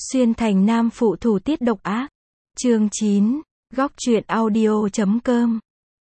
Xuyên thành nam phụ thủ tiết độc ác. Chương 9. Góc truyện audio.com.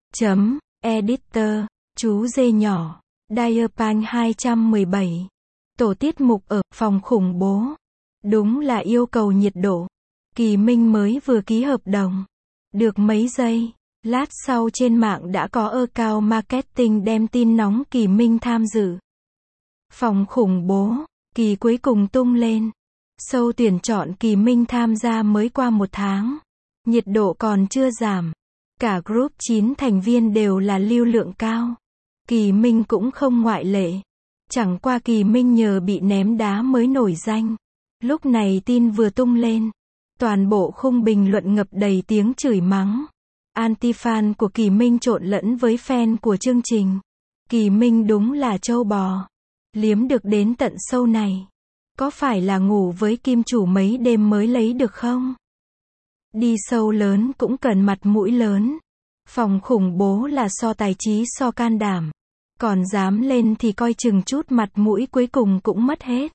Editor. Chú dê nhỏ. Diapan 217. Tổ tiết mục ở phòng khủng bố. Đúng là yêu cầu nhiệt độ. Kỳ Minh mới vừa ký hợp đồng. Được mấy giây. Lát sau trên mạng đã có account marketing đem tin nóng Kỳ Minh tham dự. Phòng khủng bố. Kỳ cuối cùng tung lên. Show tuyển chọn Kỳ Minh tham gia mới qua 1 tháng. Nhiệt độ còn chưa giảm. Cả group 9 thành viên đều là lưu lượng cao. Kỳ Minh cũng không ngoại lệ. Chẳng qua Kỳ Minh nhờ bị ném đá mới nổi danh. Lúc này tin vừa tung lên. Toàn bộ khung bình luận ngập đầy tiếng chửi mắng. Anti-fan của Kỳ Minh trộn lẫn với fan của chương trình. Kỳ Minh đúng là trâu bò. Liếm được đến tận show này. Có phải là ngủ với kim chủ mấy đêm mới lấy được không? Đi show lớn cũng cần mặt mũi lớn. Phòng khủng bố là so tài trí so can đảm. Còn dám lên thì coi chừng chút mặt mũi cuối cùng cũng mất hết.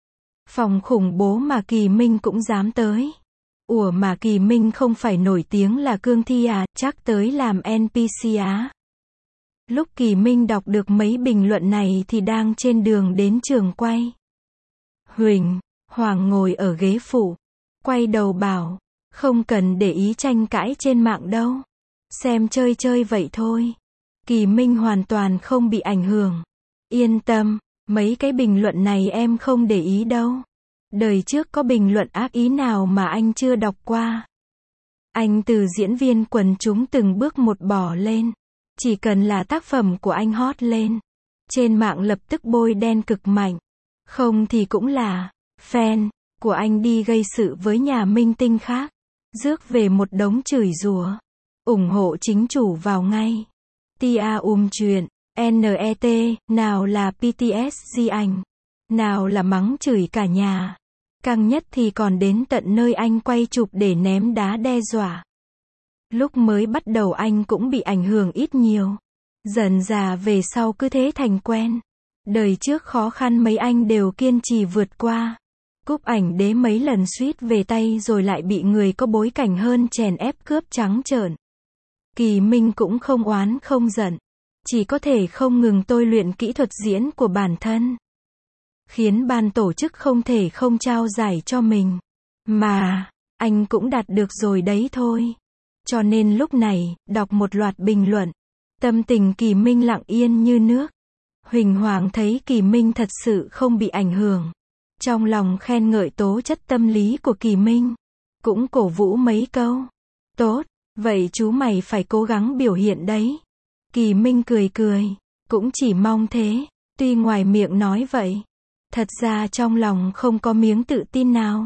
Phòng khủng bố mà Kỳ Minh cũng dám tới. Ủa mà Kỳ Minh không phải nổi tiếng là cương thi à, chắc tới làm NPC á. Lúc Kỳ Minh đọc được mấy bình luận này thì đang trên đường đến trường quay. Huỳnh, Hoàng ngồi ở ghế phụ. Quay đầu bảo, không cần để ý tranh cãi trên mạng đâu. Xem chơi chơi vậy thôi. Kỳ Minh hoàn toàn không bị ảnh hưởng. Yên tâm, mấy cái bình luận này em không để ý đâu. Đời trước có bình luận ác ý nào mà anh chưa đọc qua. Anh từ diễn viên quần chúng từng bước một bỏ lên. Chỉ cần là tác phẩm của anh hot lên. Trên mạng lập tức bôi đen cực mạnh. Không thì cũng là fan của anh đi gây sự với nhà minh tinh khác. Rước về một đống chửi rủa. Ủng hộ chính chủ vào ngay. Tia chuyện. NET, nào là PTSD ảnh. Nào là mắng chửi cả nhà. Căng nhất thì còn đến tận nơi anh quay chụp để ném đá đe dọa. Lúc mới bắt đầu anh cũng bị ảnh hưởng ít nhiều. Dần dà về sau cứ thế thành quen. Đời trước khó khăn mấy anh đều kiên trì vượt qua. Cúp ảnh đế mấy lần suýt về tay rồi lại bị người có bối cảnh hơn chèn ép cướp trắng trợn. Kỳ Minh cũng không oán không giận. Chỉ có thể không ngừng tôi luyện kỹ thuật diễn của bản thân. Khiến ban tổ chức không thể không trao giải cho mình. Mà, anh cũng đạt được rồi đấy thôi. Cho nên lúc này, đọc một loạt bình luận. Tâm tình Kỳ Minh lặng yên như nước. Huỳnh Hoàng thấy Kỳ Minh thật sự không bị ảnh hưởng. Trong lòng khen ngợi tố chất tâm lý của Kỳ Minh. Cũng cổ vũ mấy câu. Tốt, vậy chú mày phải cố gắng biểu hiện đấy. Kỳ Minh cười cười. Cũng chỉ mong thế. Tuy ngoài miệng nói vậy. Thật ra trong lòng không có miếng tự tin nào.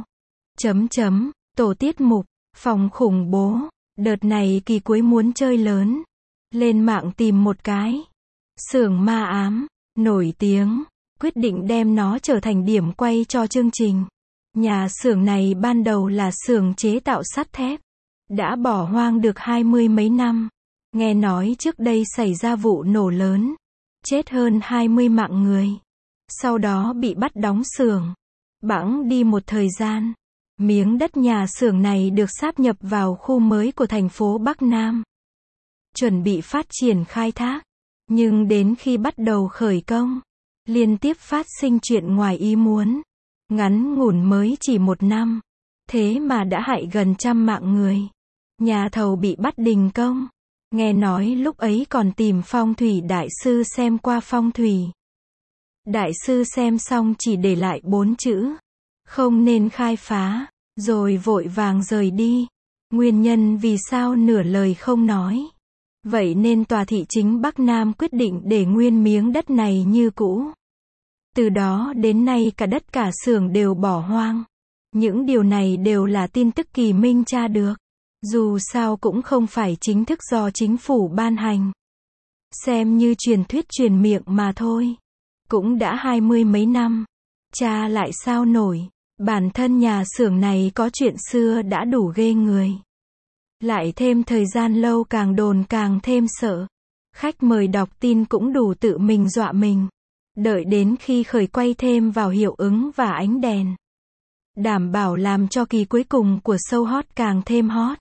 Tổ tiết mục. Phòng khủng bố. Đợt này Kỳ cuối muốn chơi lớn. Lên mạng tìm một cái. Xưởng ma ám. Nổi tiếng. Quyết định đem nó trở thành điểm quay cho chương trình. Nhà xưởng này ban đầu là xưởng chế tạo sắt thép. Đã bỏ hoang được 20 mấy năm. Nghe nói trước đây xảy ra vụ nổ lớn. Chết hơn 20 mạng người. Sau đó bị bắt đóng xưởng. Bẵng đi một thời gian. Miếng đất nhà xưởng này được sáp nhập vào khu mới của thành phố Bắc Nam. Chuẩn bị phát triển khai thác. Nhưng đến khi bắt đầu khởi công, liên tiếp phát sinh chuyện ngoài ý muốn. Ngắn ngủn mới chỉ 1 năm. Thế mà đã hại gần 100 mạng người. Nhà thầu bị bắt đình công. Nghe nói lúc ấy còn tìm phong thủy đại sư xem qua phong thủy. Đại sư xem xong chỉ để lại 4 chữ. Không nên khai phá. Rồi vội vàng rời đi. Nguyên nhân vì sao nửa lời không nói. Vậy nên tòa thị chính Bắc Nam quyết định để nguyên miếng đất này như cũ. Từ đó đến nay cả đất cả xưởng đều bỏ hoang. Những điều này đều là tin tức Kỳ Minh tra được. Dù sao cũng không phải chính thức do chính phủ ban hành. Xem như truyền thuyết truyền miệng mà thôi. Cũng đã 20 mấy năm. Tra lại sao nổi. Bản thân nhà xưởng này có chuyện xưa đã đủ ghê người. Lại thêm thời gian lâu càng đồn càng thêm sợ. Khách mời đọc tin cũng đủ tự mình dọa mình. Đợi đến khi khởi quay thêm vào hiệu ứng và ánh đèn. đảm bảo làm cho kỳ cuối cùng của show hot càng thêm hot.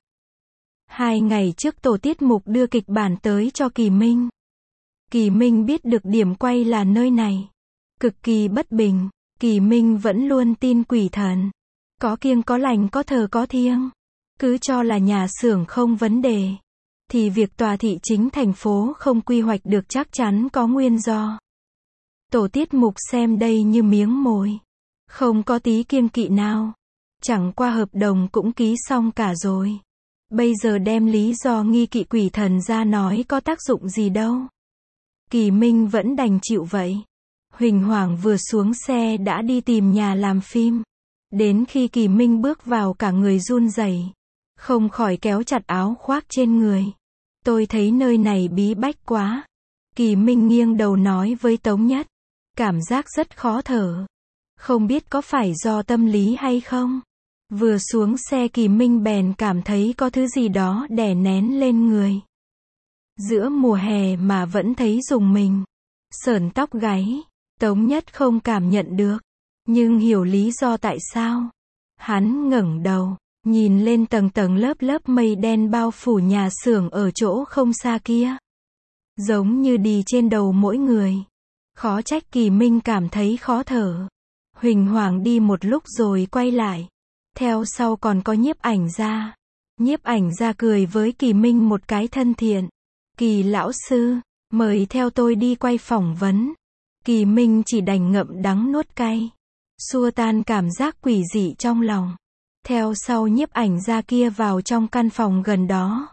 2 ngày trước tổ tiết mục đưa kịch bản tới cho Kỳ Minh. Kỳ Minh biết được điểm quay là nơi này. Cực kỳ bất bình, Kỳ Minh vẫn luôn tin quỷ thần. Có kiêng có lành có thờ có thiêng. Cứ cho là nhà xưởng không vấn đề. Thì việc tòa thị chính thành phố không quy hoạch được chắc chắn có nguyên do. Tổ tiết mục xem đây như miếng mồi. Không có tí kiêng kỵ nào. Chẳng qua hợp đồng cũng ký xong cả rồi. Bây giờ đem lý do nghi kỵ quỷ thần ra nói có tác dụng gì đâu. Kỳ Minh vẫn đành chịu vậy. Huỳnh Hoảng vừa xuống xe đã đi tìm nhà làm phim. Đến khi Kỳ Minh bước vào cả người run rẩy, không khỏi kéo chặt áo khoác trên người. Tôi thấy nơi này bí bách quá. Kỳ Minh nghiêng đầu nói với Tống Nhất. Cảm giác rất khó thở. Không biết có phải do tâm lý hay không? Vừa xuống xe Kỳ Minh bèn cảm thấy có thứ gì đó đè nén lên người. Giữa mùa hè mà vẫn thấy rùng mình. Sởn tóc gáy. Tống Nhất không cảm nhận được. Nhưng hiểu lý do tại sao. Hắn ngẩng đầu. Nhìn lên tầng tầng lớp lớp mây đen bao phủ nhà xưởng ở chỗ không xa kia. Giống như đi trên đầu mỗi người. Khó trách Kỳ Minh cảm thấy khó thở. Huỳnh Hoảng đi một lúc rồi quay lại. Theo sau còn có Nhiếp Ảnh Gia. Nhiếp Ảnh Gia cười với Kỳ Minh một cái thân thiện. Kỳ lão sư, mời theo tôi đi quay phỏng vấn. Kỳ Minh chỉ đành ngậm đắng nuốt cay. Xua tan cảm giác quỷ dị trong lòng. Theo sau Nhiếp Ảnh Gia kia vào trong căn phòng gần đó.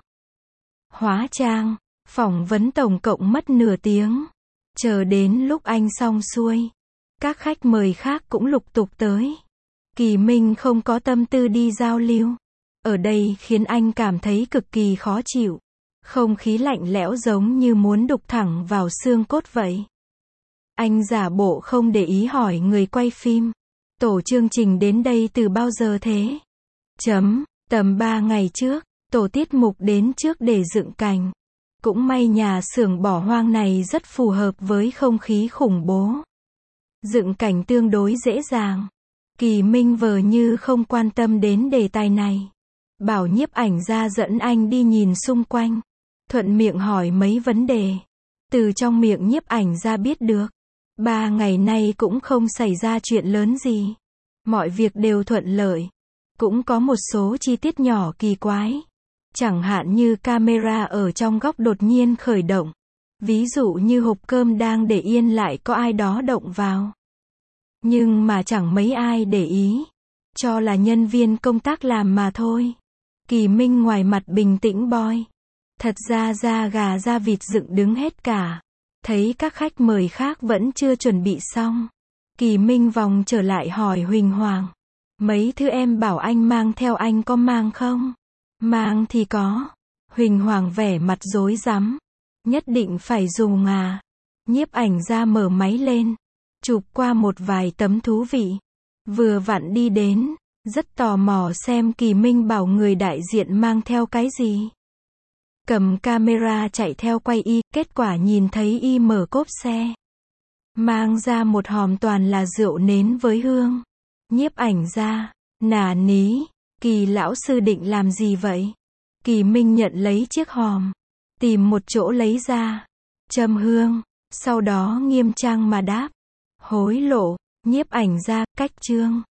Hóa trang, phỏng vấn tổng cộng mất nửa tiếng. Chờ đến lúc anh xong xuôi. Các khách mời khác cũng lục tục tới. Kỳ Minh không có tâm tư đi giao lưu. Ở đây khiến anh cảm thấy cực kỳ khó chịu. Không khí lạnh lẽo giống như muốn đục thẳng vào xương cốt vậy. Anh giả bộ không để ý hỏi người quay phim. Tổ chương trình đến đây từ bao giờ thế? Tầm 3 ngày trước, tổ tiết mục đến trước để dựng cảnh. Cũng may nhà xưởng bỏ hoang này rất phù hợp với không khí khủng bố. Dựng cảnh tương đối dễ dàng. Kỳ Minh vờ như không quan tâm đến đề tài này. Bảo Nhiếp Ảnh Gia dẫn anh đi nhìn xung quanh. Thuận miệng hỏi mấy vấn đề. Từ trong miệng Nhiếp Ảnh Gia biết được. 3 ngày nay cũng không xảy ra chuyện lớn gì. Mọi việc đều thuận lợi. Cũng có một số chi tiết nhỏ kỳ quái. Chẳng hạn như camera ở trong góc đột nhiên khởi động. Ví dụ như hộp cơm đang để yên lại có ai đó động vào. Nhưng mà chẳng mấy ai để ý. Cho là nhân viên công tác làm mà thôi. Kỳ Minh ngoài mặt bình tĩnh boy. Thật ra da gà da vịt dựng đứng hết cả. Thấy các khách mời khác vẫn chưa chuẩn bị xong. Kỳ Minh vòng trở lại hỏi Huỳnh Hoảng. Mấy thứ em bảo anh mang theo anh có mang không? Mang thì có. Huỳnh Hoảng vẻ mặt rối rắm. Nhất định phải dùng à? Nhiếp Ảnh Gia mở máy lên. Chụp qua một vài tấm thú vị. Vừa vặn đi đến. Rất tò mò xem Kỳ Minh bảo người đại diện mang theo cái gì. Cầm camera chạy theo quay y. Kết quả nhìn thấy y mở cốp xe. Mang ra một hòm toàn là rượu nến với hương. Nhiếp Ảnh Gia. Nà ní. Kỳ lão sư định làm gì vậy? Kỳ Minh nhận lấy chiếc hòm. Tìm một chỗ lấy ra. Châm hương. Sau đó nghiêm trang mà đáp. Hối lộ. Nhiếp Ảnh Gia. Cách chương.